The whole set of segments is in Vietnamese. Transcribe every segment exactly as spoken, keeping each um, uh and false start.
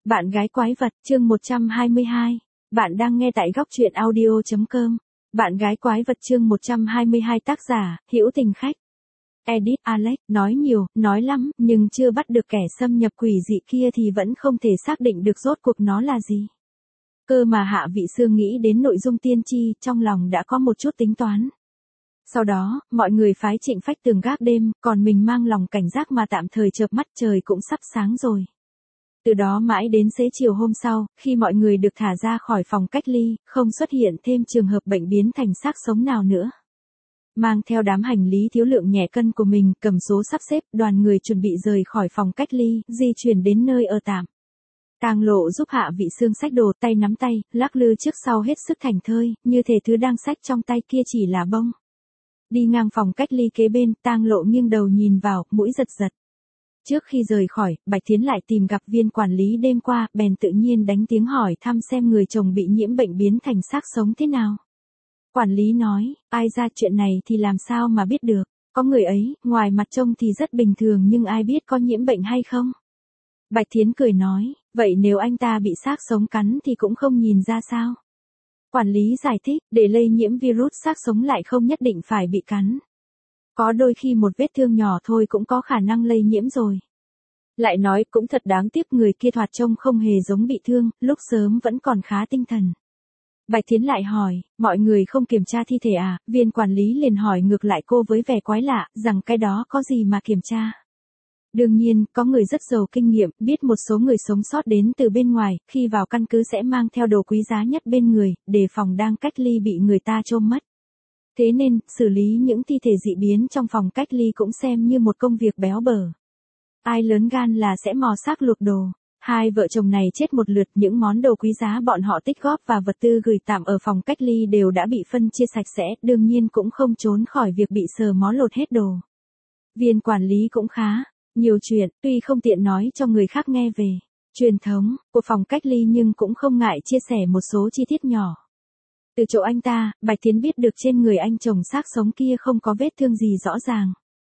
Bạn gái quái vật, chương một trăm hai mươi hai. Bạn đang nghe tại góc truyện audio chấm com. Bạn gái quái vật chương một trăm hai mươi hai, tác giả, Hữu Tình Khách. Edit Alex, nói nhiều, nói lắm, nhưng chưa bắt được kẻ xâm nhập quỷ dị kia thì vẫn không thể xác định được rốt cuộc nó là gì. Cơ mà Hạ Vị Sương nghĩ đến nội dung tiên tri, trong lòng đã có một chút tính toán. Sau đó, mọi người phái Trịnh Phách Tường gác đêm, còn mình mang lòng cảnh giác mà tạm thời chợp mắt, trời cũng sắp sáng rồi. Từ đó mãi đến xế chiều hôm sau, khi mọi người được thả ra khỏi phòng cách ly, không xuất hiện thêm trường hợp bệnh biến thành xác sống nào nữa. Mang theo đám hành lý thiếu lượng nhẹ cân của mình, cầm số sắp xếp, đoàn người chuẩn bị rời khỏi phòng cách ly, di chuyển đến nơi ở tạm. Tang Lộ giúp Hạ Vị Sương xách đồ, tay nắm tay, lắc lư trước sau hết sức thành thơi, như thể thứ đang xách trong tay kia chỉ là bông. Đi ngang phòng cách ly kế bên, Tang Lộ nghiêng đầu nhìn vào, mũi giật giật. Trước khi rời khỏi, Bạch Thiến lại tìm gặp viên quản lý đêm qua, bèn tự nhiên đánh tiếng hỏi thăm xem người chồng bị nhiễm bệnh biến thành xác sống thế nào. Quản lý nói, ai ra chuyện này thì làm sao mà biết được, có người ấy, ngoài mặt trông thì rất bình thường nhưng ai biết có nhiễm bệnh hay không. Bạch Thiến cười nói, vậy nếu anh ta bị xác sống cắn thì cũng không nhìn ra sao. Quản lý giải thích, để lây nhiễm virus xác sống lại không nhất định phải bị cắn. Có đôi khi một vết thương nhỏ thôi cũng có khả năng lây nhiễm rồi. Lại nói cũng thật đáng tiếc, người kia thoạt trông không hề giống bị thương, lúc sớm vẫn còn khá tinh thần. Bạch Thiến lại hỏi, mọi người không kiểm tra thi thể à? Viên quản lý liền hỏi ngược lại cô với vẻ quái lạ, rằng cái đó có gì mà kiểm tra. Đương nhiên, có người rất giàu kinh nghiệm, biết một số người sống sót đến từ bên ngoài, khi vào căn cứ sẽ mang theo đồ quý giá nhất bên người, đề phòng đang cách ly bị người ta trôm mất. Thế nên, xử lý những thi thể dị biến trong phòng cách ly cũng xem như một công việc béo bở. Ai lớn gan là sẽ mò xác lục đồ. Hai vợ chồng này chết một lượt, những món đồ quý giá bọn họ tích góp và vật tư gửi tạm ở phòng cách ly đều đã bị phân chia sạch sẽ, đương nhiên cũng không trốn khỏi việc bị sờ mó lột hết đồ. Viên quản lý cũng khá nhiều chuyện, tuy không tiện nói cho người khác nghe về truyền thống của phòng cách ly nhưng cũng không ngại chia sẻ một số chi tiết nhỏ. Từ chỗ anh ta, Bạch Thiến biết được trên người anh chồng xác sống kia không có vết thương gì rõ ràng.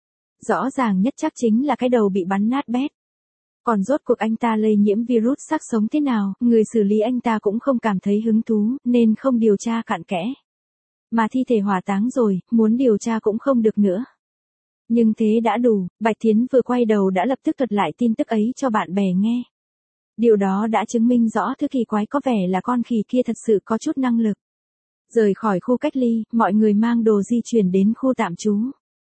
Rõ ràng nhất chắc chính là cái đầu bị bắn nát bét. Còn rốt cuộc anh ta lây nhiễm virus xác sống thế nào, người xử lý anh ta cũng không cảm thấy hứng thú, nên không điều tra cặn kẽ. Mà thi thể hỏa táng rồi, muốn điều tra cũng không được nữa. Nhưng thế đã đủ, Bạch Thiến vừa quay đầu đã lập tức thuật lại tin tức ấy cho bạn bè nghe. Điều đó đã chứng minh rõ thứ kỳ quái có vẻ là con khỉ kia thật sự có chút năng lực. Rời khỏi khu cách ly, mọi người mang đồ di chuyển đến khu tạm trú.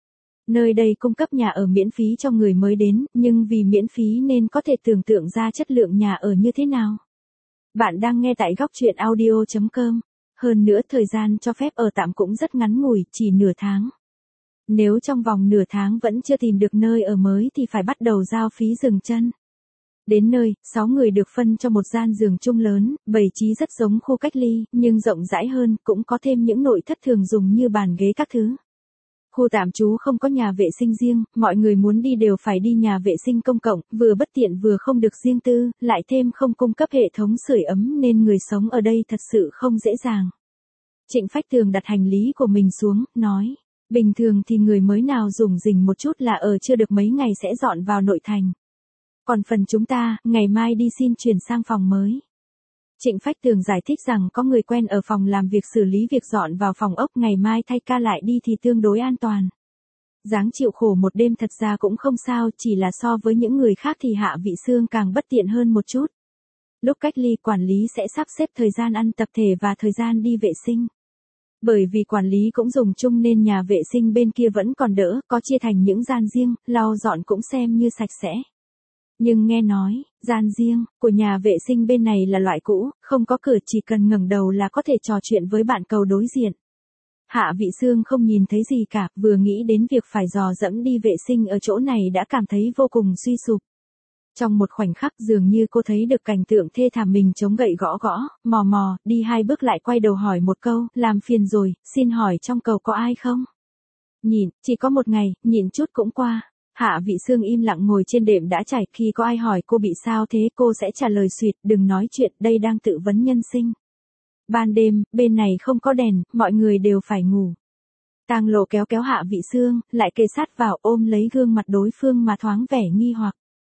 Nơi đây cung cấp nhà ở miễn phí cho người mới đến, nhưng vì miễn phí nên có thể tưởng tượng ra chất lượng nhà ở như thế nào. Bạn đang nghe tại góc truyện audio chấm com. Hơn nữa thời gian cho phép ở tạm cũng rất ngắn ngủi, chỉ nửa tháng. Nếu trong vòng nửa tháng vẫn chưa tìm được nơi ở mới thì phải bắt đầu giao phí dừng chân. Đến nơi, sáu người được phân cho một gian giường chung lớn, bày trí rất giống khu cách ly, nhưng rộng rãi hơn, cũng có thêm những nội thất thường dùng như bàn ghế các thứ. Khu tạm trú không có nhà vệ sinh riêng, mọi người muốn đi đều phải đi nhà vệ sinh công cộng, vừa bất tiện vừa không được riêng tư, lại thêm không cung cấp hệ thống sưởi ấm nên người sống ở đây thật sự không dễ dàng. Trịnh Phách Tường đặt hành lý của mình xuống, nói, bình thường thì người mới nào dùng rình một chút là ở chưa được mấy ngày sẽ dọn vào nội thành. Còn phần chúng ta, ngày mai đi xin chuyển sang phòng mới. Trịnh Phách Tường giải thích rằng có người quen ở phòng làm việc xử lý việc dọn vào phòng ốc, ngày mai thay ca lại đi thì tương đối an toàn. Dáng chịu khổ một đêm thật ra cũng không sao, chỉ là so với những người khác thì Hạ Vị Sương càng bất tiện hơn một chút. Lúc cách ly quản lý sẽ sắp xếp thời gian ăn tập thể và thời gian đi vệ sinh. Bởi vì quản lý cũng dùng chung nên nhà vệ sinh bên kia vẫn còn đỡ, có chia thành những gian riêng, lau dọn cũng xem như sạch sẽ. Nhưng nghe nói, gian riêng của nhà vệ sinh bên này là loại cũ, không có cửa, chỉ cần ngẩng đầu là có thể trò chuyện với bạn cầu đối diện. Hạ Vị Sương không nhìn thấy gì cả, vừa nghĩ đến việc phải dò dẫm đi vệ sinh ở chỗ này đã cảm thấy vô cùng suy sụp. Trong một khoảnh khắc dường như cô thấy được cảnh tượng thê thảm, mình chống gậy gõ gõ, mò mò, đi hai bước lại quay đầu hỏi một câu, làm phiền rồi, xin hỏi trong cầu có ai không? Nhịn, chỉ có một ngày, nhịn chút cũng qua. Hạ Vị Sương im lặng ngồi trên đệm đã trải, khi có ai hỏi cô bị sao thế cô sẽ trả lời suyệt, đừng nói chuyện, đây đang tự vấn nhân sinh. Ban đêm, bên này không có đèn, mọi người đều phải ngủ. Tang Lộ kéo kéo Hạ Vị Sương, lại kề sát vào ôm lấy gương mặt đối phương mà thoáng vẻ nghi hoặc.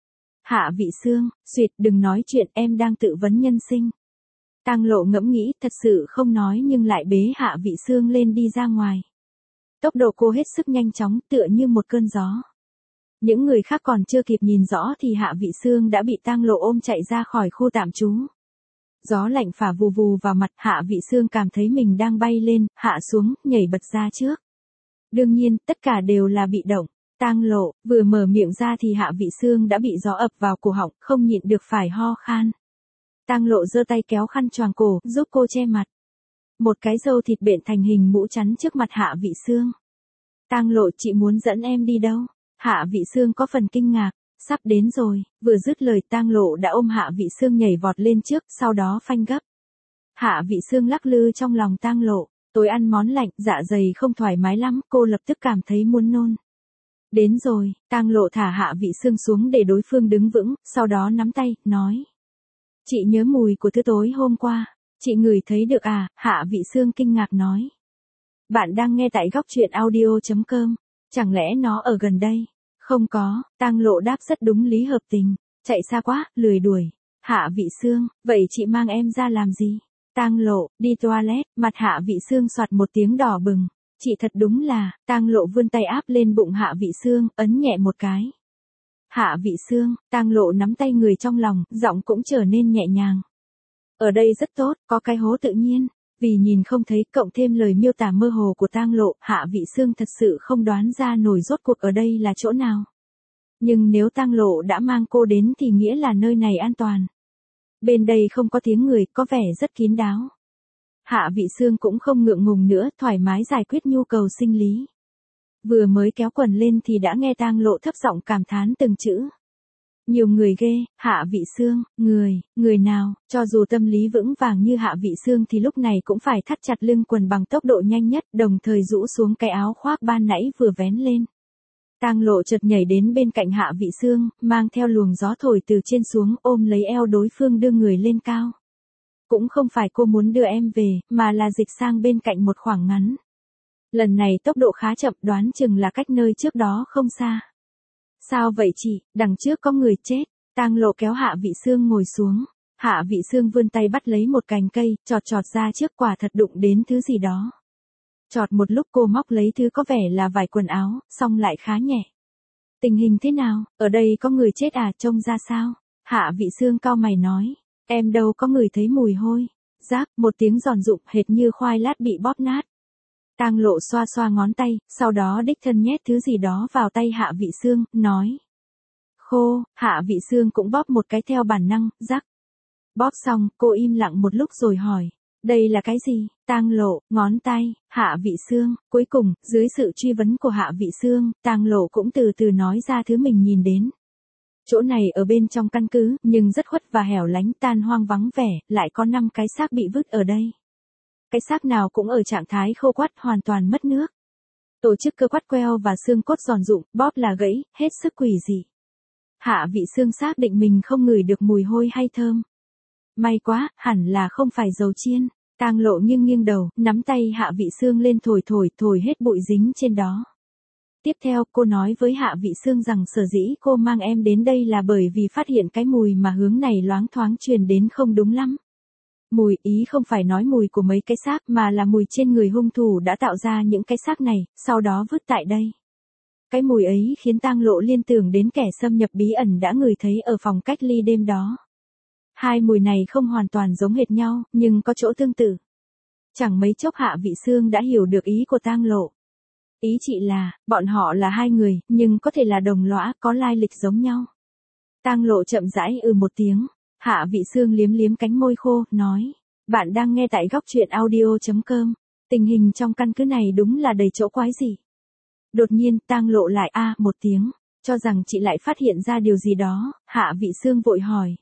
Hạ Vị Sương, xuyệt đừng nói chuyện em đang tự vấn nhân sinh. Tang Lộ ngẫm nghĩ thật sự không nói nhưng lại bế Hạ Vị Sương lên đi ra ngoài. Tốc độ cô hết sức nhanh chóng tựa như một cơn gió. Những người khác còn chưa kịp nhìn rõ thì Hạ Vị Sương đã bị Tang Lộ ôm chạy ra khỏi khu tạm trú. Gió lạnh phả vù vù vào mặt, Hạ Vị Sương cảm thấy mình đang bay lên, hạ xuống, nhảy bật ra trước. Đương nhiên, tất cả đều là bị động. Tang Lộ vừa mở miệng ra thì Hạ Vị Sương đã bị gió ập vào cổ họng, không nhịn được phải ho khan. Tang Lộ giơ tay kéo khăn choàng cổ, giúp cô che mặt. Một cái râu thịt bện thành hình mũ chắn trước mặt Hạ Vị Sương. Tang Lộ, chị muốn dẫn em đi đâu? Hạ Vị Sương có phần kinh ngạc. Sắp đến rồi, vừa dứt lời Tang Lộ đã ôm Hạ Vị Sương nhảy vọt lên trước, sau đó phanh gấp. Hạ Vị Sương lắc lư trong lòng Tang Lộ, tối ăn món lạnh, dạ dày không thoải mái lắm, cô lập tức cảm thấy muốn nôn. Đến rồi, Tang Lộ thả Hạ Vị Sương xuống để đối phương đứng vững, sau đó nắm tay, nói. Chị nhớ mùi của thứ tối hôm qua, chị ngửi thấy được à? Hạ Vị Sương kinh ngạc nói. Bạn đang nghe tại góc truyện audio chấm com, chẳng lẽ nó ở gần đây? Không có, Tang Lộ đáp rất đúng lý hợp tình, chạy xa quá, lười đuổi. Hạ Vị Sương, vậy chị mang em ra làm gì? Tang Lộ, đi toilet, mặt Hạ Vị Sương xoạt một tiếng đỏ bừng. Chị thật đúng là, Tang Lộ vươn tay áp lên bụng Hạ Vị Sương, ấn nhẹ một cái. Hạ Vị Sương, Tang Lộ nắm tay người trong lòng, giọng cũng trở nên nhẹ nhàng. Ở đây rất tốt, có cái hố tự nhiên. Vì nhìn không thấy cộng thêm lời miêu tả mơ hồ của Tang Lộ, Hạ Vị Sương thật sự không đoán ra nổi rốt cuộc ở đây là chỗ nào. Nhưng nếu Tang Lộ đã mang cô đến thì nghĩa là nơi này an toàn. Bên đây không có tiếng người, có vẻ rất kín đáo. Hạ Vị Sương cũng không ngượng ngùng nữa, thoải mái giải quyết nhu cầu sinh lý. Vừa mới kéo quần lên thì đã nghe Tang Lộ thấp giọng cảm thán từng chữ. Nhiều người ghê, Hạ Vị Sương, người, người nào, cho dù tâm lý vững vàng như Hạ Vị Sương thì lúc này cũng phải thắt chặt lưng quần bằng tốc độ nhanh nhất, đồng thời rũ xuống cái áo khoác ban nãy vừa vén lên. Tang Lộ chợt nhảy đến bên cạnh Hạ Vị Sương, mang theo luồng gió thổi từ trên xuống, ôm lấy eo đối phương đưa người lên cao. Cũng không phải cô muốn đưa em về, mà là dịch sang bên cạnh một khoảng ngắn. Lần này tốc độ khá chậm, đoán chừng là cách nơi trước đó không xa. Sao vậy chị, đằng trước có người chết. Tang Lộ kéo Hạ Vị Sương ngồi xuống. Hạ Vị Sương vươn tay bắt lấy một cành cây, chọt chọt ra trước, quả thật đụng đến thứ gì đó. Chọt một lúc cô móc lấy thứ có vẻ là vải quần áo, xong lại khá nhẹ. Tình hình thế nào, ở đây có người chết à, trông ra sao? Hạ Vị Sương cau mày nói. Em đâu có người thấy mùi hôi. Rác, một tiếng giòn rụng hệt như khoai lát bị bóp nát. Tang Lộ xoa xoa ngón tay, sau đó đích thân nhét thứ gì đó vào tay Hạ Vị Sương, nói. Khô, Hạ Vị Sương cũng bóp một cái theo bản năng, rắc. Bóp xong, cô im lặng một lúc rồi hỏi. Đây là cái gì? Tang Lộ, ngón tay, Hạ Vị Sương. Cuối cùng, dưới sự truy vấn của Hạ Vị Sương, Tang Lộ cũng từ từ nói ra thứ mình nhìn đến. Chỗ này ở bên trong căn cứ, nhưng rất khuất và hẻo lánh, tan hoang vắng vẻ, lại có năm cái xác bị vứt ở đây. Cái xác nào cũng ở trạng thái khô quắt, hoàn toàn mất nước. Tổ chức cơ quắt queo và xương cốt giòn rụng, bóp là gãy, hết sức quỷ dị. Hạ Vị Sương xác định mình không ngửi được mùi hôi hay thơm. May quá, hẳn là không phải dầu chiên. Tang Lộ nghiêng nghiêng đầu, nắm tay Hạ Vị Sương lên thổi thổi, thổi hết bụi dính trên đó. Tiếp theo, cô nói với Hạ Vị Sương rằng sở dĩ cô mang em đến đây là bởi vì phát hiện cái mùi mà hướng này loáng thoáng truyền đến không đúng lắm. Mùi, ý không phải nói mùi của mấy cái xác mà là mùi trên người hung thủ đã tạo ra những cái xác này, sau đó vứt tại đây. Cái mùi ấy khiến Tang Lộ liên tưởng đến kẻ xâm nhập bí ẩn đã ngửi thấy ở phòng cách ly đêm đó. Hai mùi này không hoàn toàn giống hệt nhau, nhưng có chỗ tương tự. Chẳng mấy chốc Hạ Vị Sương đã hiểu được ý của Tang Lộ. Ý chị là, bọn họ là hai người, nhưng có thể là đồng lõa, có lai lịch giống nhau. Tang Lộ chậm rãi ừ một tiếng. Hạ Vị Sương liếm liếm cánh môi khô, nói. Bạn đang nghe tại góc truyện audio chấm com. Tình hình trong căn cứ này đúng là đầy chỗ quái gì. Đột nhiên, Tang Lộ lại a à, một tiếng. Cho rằng chị lại phát hiện ra điều gì đó. Hạ Vị Sương vội hỏi.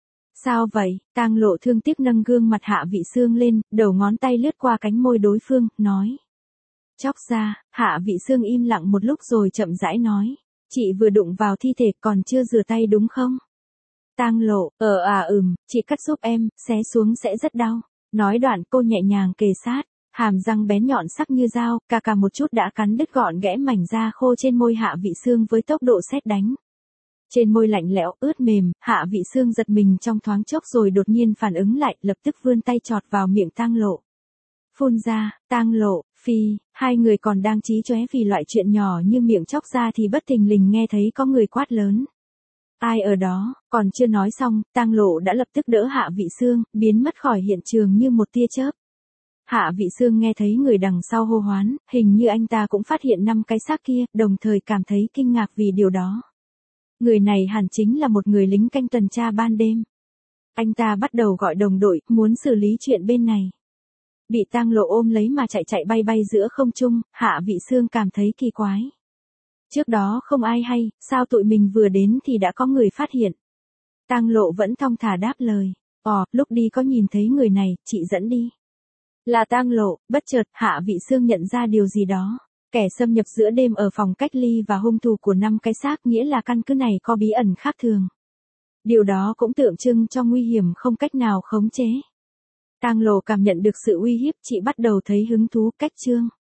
Sao vậy? Tang Lộ thương tiếc nâng gương mặt Hạ Vị Sương lên, đầu ngón tay lướt qua cánh môi đối phương, nói. Chóc ra. Hạ Vị Sương im lặng một lúc rồi chậm rãi nói. Chị vừa đụng vào thi thể còn chưa rửa tay đúng không? Tang Lộ, ờ à ừm, chị cắt giúp em, xé xuống sẽ rất đau. Nói đoạn cô nhẹ nhàng kề sát, hàm răng bén nhọn sắc như dao, cà cà một chút đã cắn đứt gọn ghẽ mảnh da khô trên môi Hạ Vị Sương với tốc độ sét đánh. Trên môi lạnh lẽo, ướt mềm, Hạ Vị Xương giật mình trong thoáng chốc rồi đột nhiên phản ứng lại, lập tức vươn tay chọt vào miệng Tang Lộ. Phun ra, Tang Lộ, Phi, hai người còn đang chí chóe vì loại chuyện nhỏ như miệng chóc ra thì bất thình lình nghe thấy có người quát lớn. Ai ở đó, còn chưa nói xong, Tang Lộ đã lập tức đỡ Hạ Vị Xương, biến mất khỏi hiện trường như một tia chớp. Hạ Vị Xương nghe thấy người đằng sau hô hoán, hình như anh ta cũng phát hiện năm cái xác kia, đồng thời cảm thấy kinh ngạc vì điều đó. Người này hẳn chính là một người lính canh tuần tra ban đêm. Anh ta bắt đầu gọi đồng đội, muốn xử lý chuyện bên này. Bị Tang Lộ ôm lấy mà chạy chạy bay bay giữa không trung, Hạ Vị Xương cảm thấy kỳ quái. Trước đó không ai hay, sao tụi mình vừa đến thì đã có người phát hiện. Tang Lộ vẫn thong thả đáp lời. Ồ, lúc đi có nhìn thấy người này, chị dẫn đi. Là Tang Lộ, bất chợt, Hạ Vị Xương nhận ra điều gì đó. Kẻ xâm nhập giữa đêm ở phòng cách ly và hung thủ của năm cái xác nghĩa là căn cứ này có bí ẩn khác thường. Điều đó cũng tượng trưng cho nguy hiểm không cách nào khống chế. Tang Lộ cảm nhận được sự uy hiếp, chị bắt đầu thấy hứng thú. Cách chương